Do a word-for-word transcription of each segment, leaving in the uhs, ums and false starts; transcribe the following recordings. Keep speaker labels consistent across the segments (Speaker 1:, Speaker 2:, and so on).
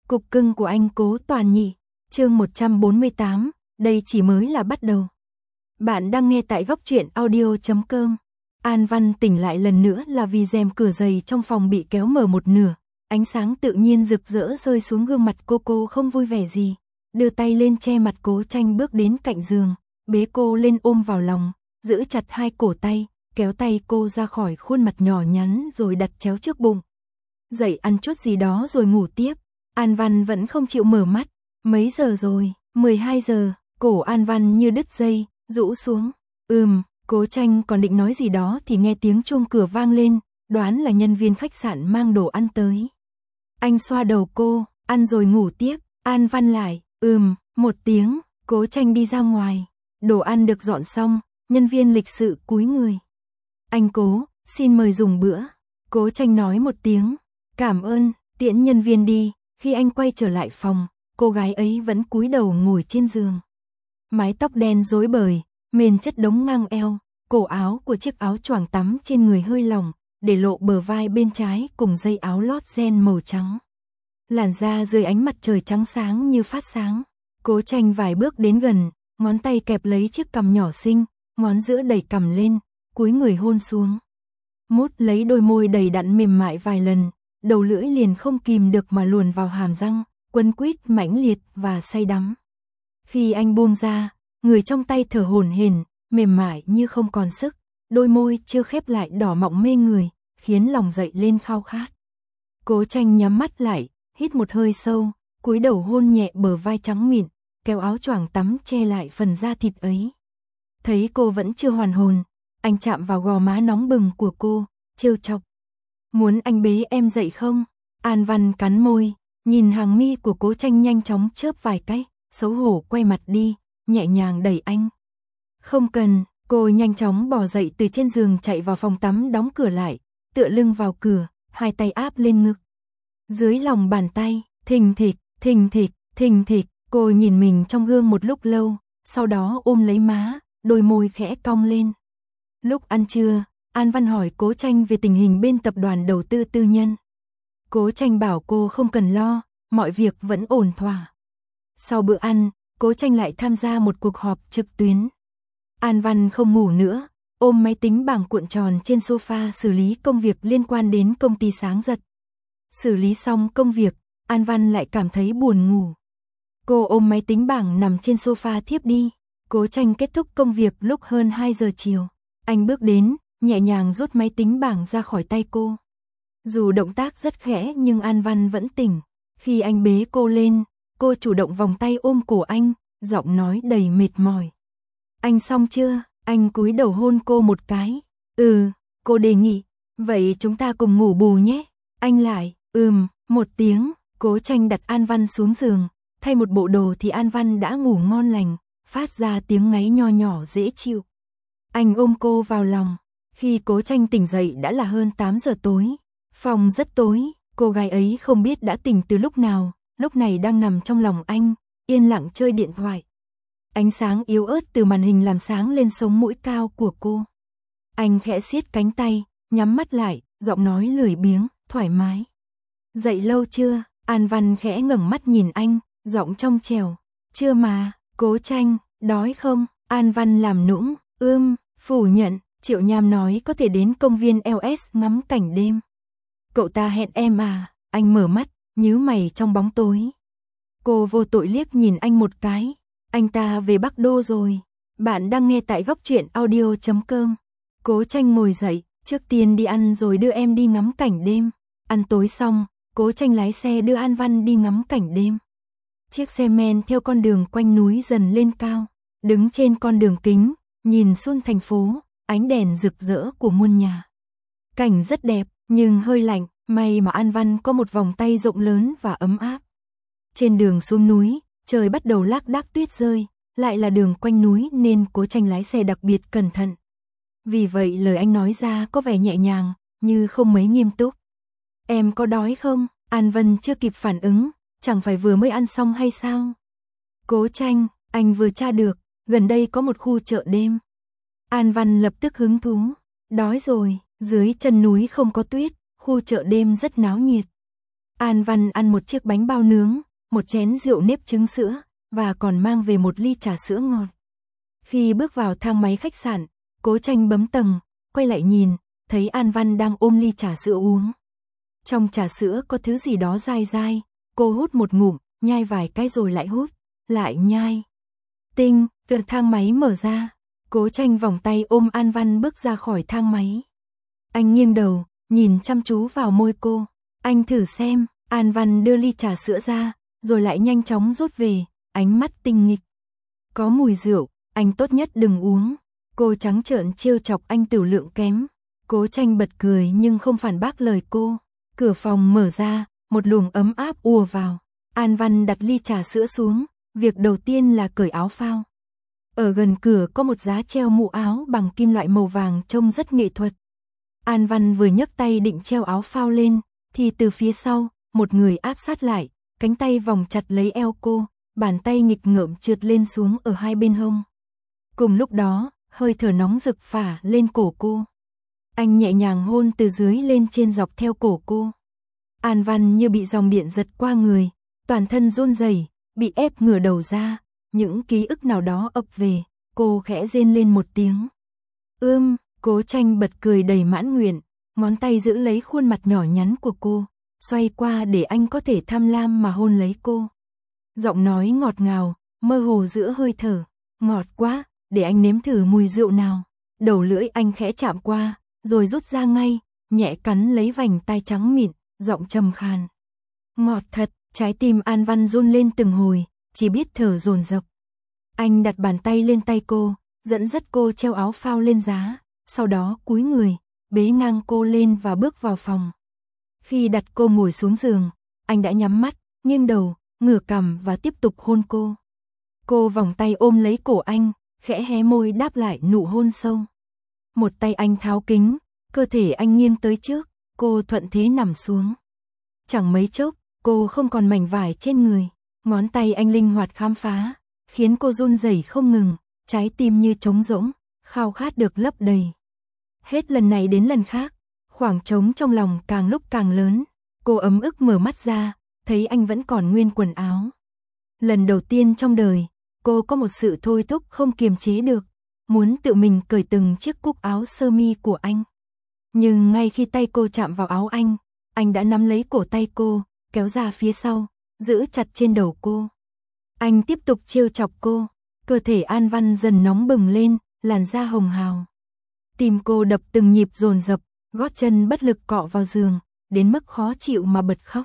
Speaker 1: Cục cưng của anh Cố Toàn nhị, chương một trăm bốn mươi tám, đây chỉ mới là bắt đầu. Bạn đang nghe tại góc truyện audio chấm com. An Văn tỉnh lại lần nữa là vì rèm cửa giày trong phòng bị kéo mở một nửa, ánh sáng tự nhiên rực rỡ rơi xuống gương mặt cô cô không vui vẻ gì, đưa tay lên che mặt Cố Tranh bước đến cạnh giường, bế cô lên ôm vào lòng, giữ chặt hai cổ tay, kéo tay cô ra khỏi khuôn mặt nhỏ nhắn rồi đặt chéo trước bụng. Dậy ăn chút gì đó rồi ngủ tiếp. An Văn vẫn không chịu mở mắt. Mấy giờ rồi? mười hai giờ. Cổ An Văn như đứt dây, rũ xuống. Ừm, Cố Tranh còn định nói gì đó thì nghe tiếng chuông cửa vang lên, đoán là nhân viên khách sạn mang đồ ăn tới. Anh xoa đầu cô, ăn rồi ngủ tiếp. An Văn lại, ừm, một tiếng. Cố Tranh đi ra ngoài. Đồ ăn được dọn xong, nhân viên lịch sự cúi người. Anh Cố, xin mời dùng bữa. Cố Tranh nói một tiếng, cảm ơn, tiễn nhân viên đi. Khi anh quay trở lại phòng, cô gái ấy vẫn cúi đầu ngồi trên giường. Mái tóc đen rối bời, mền chất đống ngang eo, cổ áo của chiếc áo choàng tắm trên người hơi lỏng, để lộ bờ vai bên trái cùng dây áo lót ren màu trắng. Làn da dưới ánh mặt trời trắng sáng như phát sáng. Cố Tranh vài bước đến gần, ngón tay kẹp lấy chiếc cằm nhỏ xinh, ngón giữa đẩy cằm lên, cúi người hôn xuống. Mút lấy đôi môi đầy đặn mềm mại vài lần, đầu lưỡi liền không kìm được mà luồn vào hàm răng, quấn quýt mãnh liệt và say đắm. Khi anh buông ra, người trong tay thở hổn hển, mềm mại như không còn sức, đôi môi chưa khép lại đỏ mọng mê người, khiến lòng dậy lên khao khát. Cố Tranh nhắm mắt lại, hít một hơi sâu, cúi đầu hôn nhẹ bờ vai trắng mịn, kéo áo choàng tắm che lại phần da thịt ấy. Thấy cô vẫn chưa hoàn hồn, anh chạm vào gò má nóng bừng của cô, trêu chọc. Muốn anh bế em dậy không? An Văn cắn môi, nhìn hàng mi của Cố Tranh nhanh chóng chớp vài cái, xấu hổ quay mặt đi, nhẹ nhàng đẩy anh. Không cần, cô nhanh chóng bò dậy từ trên giường chạy vào phòng tắm đóng cửa lại, tựa lưng vào cửa, hai tay áp lên ngực. Dưới lòng bàn tay, thình thịch, thình thịch, thình thịch, cô nhìn mình trong gương một lúc lâu, sau đó ôm lấy má, đôi môi khẽ cong lên. Lúc ăn trưa, An Văn hỏi Cố Tranh về tình hình bên tập đoàn đầu tư tư nhân. Cố Tranh bảo cô không cần lo, mọi việc vẫn ổn thỏa. Sau bữa ăn, Cố Tranh lại tham gia một cuộc họp trực tuyến. An Văn không ngủ nữa, ôm máy tính bảng cuộn tròn trên sofa xử lý công việc liên quan đến công ty Sáng Giật. Xử lý xong công việc, An Văn lại cảm thấy buồn ngủ. Cô ôm máy tính bảng nằm trên sofa thiếp đi. Cố Tranh kết thúc công việc lúc hơn hai giờ chiều. Anh bước đến, nhẹ nhàng rút máy tính bảng ra khỏi tay cô. Dù động tác rất khẽ nhưng An Văn vẫn tỉnh. Khi anh bế cô lên, cô chủ động vòng tay ôm cổ anh, giọng nói đầy mệt mỏi. Anh xong chưa? Anh cúi đầu hôn cô một cái. Ừ, cô đề nghị. Vậy chúng ta cùng ngủ bù nhé. Anh lại, ừm, một tiếng. Cố Tranh đặt An Văn xuống giường. Thay một bộ đồ thì An Văn đã ngủ ngon lành, phát ra tiếng ngáy nho nhỏ dễ chịu. Anh ôm cô vào lòng. Khi Cố Tranh tỉnh dậy đã là hơn tám giờ tối. Phòng rất tối, cô gái ấy không biết đã tỉnh từ lúc nào, lúc này đang nằm trong lòng anh, yên lặng chơi điện thoại. Ánh sáng yếu ớt từ màn hình làm sáng lên sống mũi cao của cô. Anh khẽ siết cánh tay, nhắm mắt lại, giọng nói lười biếng, thoải mái. Dậy lâu chưa? An Văn khẽ ngẩng mắt nhìn anh, giọng trong trẻo. Chưa mà. Cố Tranh, đói không? An Văn làm nũng, ưm, phủ nhận. Triệu Nham nói có thể đến công viên lờ ét ngắm cảnh đêm. Cậu ta hẹn em à? Anh mở mắt, nhíu mày trong bóng tối. Cô vô tội liếc nhìn anh một cái. Anh ta về Bắc Đô rồi. Bạn đang nghe tại góc truyện audio chấm com. Cố Tranh ngồi dậy, trước tiên đi ăn rồi đưa em đi ngắm cảnh đêm. Ăn tối xong, Cố Tranh lái xe đưa An Văn đi ngắm cảnh đêm. Chiếc xe men theo con đường quanh núi dần lên cao. Đứng trên con đường kính, nhìn xuống thành phố, ánh đèn rực rỡ của muôn nhà. Cảnh rất đẹp, nhưng hơi lạnh, may mà An Văn có một vòng tay rộng lớn và ấm áp. Trên đường xuống núi, trời bắt đầu lác đác tuyết rơi, lại là đường quanh núi nên Cố Tranh lái xe đặc biệt cẩn thận. Vì vậy lời anh nói ra có vẻ nhẹ nhàng, như không mấy nghiêm túc. Em có đói không? An Văn chưa kịp phản ứng, chẳng phải vừa mới ăn xong hay sao? Cố Tranh, anh vừa tra được, gần đây có một khu chợ đêm. An Văn lập tức hứng thú. Đói rồi, dưới chân núi không có tuyết, khu chợ đêm rất náo nhiệt. An Văn ăn một chiếc bánh bao nướng, một chén rượu nếp trứng sữa, và còn mang về một ly trà sữa ngọt. Khi bước vào thang máy khách sạn, Cố Tranh bấm tầng, quay lại nhìn, thấy An Văn đang ôm ly trà sữa uống. Trong trà sữa có thứ gì đó dai dai, cô hút một ngụm, nhai vài cái rồi lại hút, lại nhai. Tinh, cửa thang máy mở ra, Cố Tranh vòng tay ôm An Văn bước ra khỏi thang máy. Anh nghiêng đầu, nhìn chăm chú vào môi cô. Anh thử xem, An Văn đưa ly trà sữa ra, rồi lại nhanh chóng rút về, ánh mắt tinh nghịch. Có mùi rượu, anh tốt nhất đừng uống. Cô trắng trợn trêu chọc anh tiểu lượng kém. Cố Tranh bật cười nhưng không phản bác lời cô. Cửa phòng mở ra, một luồng ấm áp ùa vào. An Văn đặt ly trà sữa xuống, việc đầu tiên là cởi áo phao. Ở gần cửa có một giá treo mũ áo bằng kim loại màu vàng trông rất nghệ thuật. An Văn vừa nhấc tay định treo áo phao lên, thì từ phía sau, một người áp sát lại, cánh tay vòng chặt lấy eo cô, bàn tay nghịch ngợm trượt lên xuống ở hai bên hông. Cùng lúc đó, hơi thở nóng rực phả lên cổ cô. Anh nhẹ nhàng hôn từ dưới lên trên dọc theo cổ cô. An Văn như bị dòng điện giật qua người, toàn thân run rẩy, bị ép ngửa đầu ra, những ký ức nào đó ập về, cô khẽ rên lên một tiếng. Ưm, Cố Tranh bật cười đầy mãn nguyện, ngón tay giữ lấy khuôn mặt nhỏ nhắn của cô, xoay qua để anh có thể tham lam mà hôn lấy cô. Giọng nói ngọt ngào, mơ hồ giữa hơi thở, ngọt quá, để anh nếm thử mùi rượu nào. Đầu lưỡi anh khẽ chạm qua, rồi rút ra ngay, nhẹ cắn lấy vành tai trắng mịn, giọng trầm khàn. Ngọt thật, trái tim An Văn run lên từng hồi, chỉ biết thở dồn dập. Anh đặt bàn tay lên tay cô, dẫn dắt cô treo áo phao lên giá, sau đó cúi người, bế ngang cô lên và bước vào phòng. Khi đặt cô ngồi xuống giường, anh đã nhắm mắt, nghiêng đầu, ngửa cằm và tiếp tục hôn cô. Cô vòng tay ôm lấy cổ anh, khẽ hé môi đáp lại nụ hôn sâu. Một tay anh tháo kính, cơ thể anh nghiêng tới trước, cô thuận thế nằm xuống. Chẳng mấy chốc, cô không còn mảnh vải trên người, ngón tay anh linh hoạt khám phá, khiến cô run rẩy không ngừng, trái tim như trống rỗng, khao khát được lấp đầy. Hết lần này đến lần khác, khoảng trống trong lòng càng lúc càng lớn, cô ấm ức mở mắt ra, thấy anh vẫn còn nguyên quần áo. Lần đầu tiên trong đời, cô có một sự thôi thúc không kiềm chế được, muốn tự mình cởi từng chiếc cúc áo sơ mi của anh. Nhưng ngay khi tay cô chạm vào áo anh, anh đã nắm lấy cổ tay cô, kéo ra phía sau, giữ chặt trên đầu cô. Anh tiếp tục trêu chọc cô, cơ thể An Văn dần nóng bừng lên, làn da hồng hào. Tim cô đập từng nhịp dồn dập, gót chân bất lực cọ vào giường, đến mức khó chịu mà bật khóc.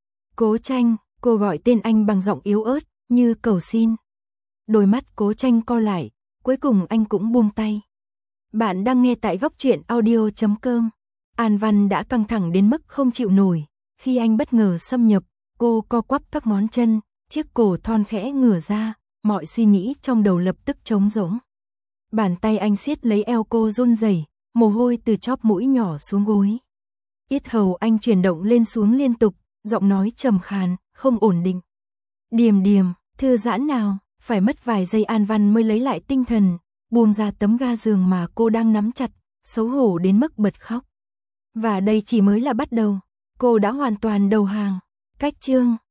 Speaker 1: Cố Tranh, cô gọi tên anh bằng giọng yếu ớt, như cầu xin. Đôi mắt Cố Tranh co lại, cuối cùng anh cũng buông tay. Bạn đang nghe tại góc truyện audio chấm com. An Văn đã căng thẳng đến mức không chịu nổi, khi anh bất ngờ xâm nhập, cô co quắp các ngón chân, chiếc cổ thon khẽ ngửa ra, mọi suy nghĩ trong đầu lập tức trống rỗng. Bàn tay anh siết lấy eo cô run rẩy, mồ hôi từ chóp mũi nhỏ xuống gối. Yết hầu anh chuyển động lên xuống liên tục, giọng nói trầm khàn, không ổn định. Điềm điềm, thư giãn nào, phải mất vài giây An Văn mới lấy lại tinh thần, buông ra tấm ga giường mà cô đang nắm chặt, xấu hổ đến mức bật khóc. Và đây chỉ mới là bắt đầu, cô đã hoàn toàn đầu hàng. Cách chương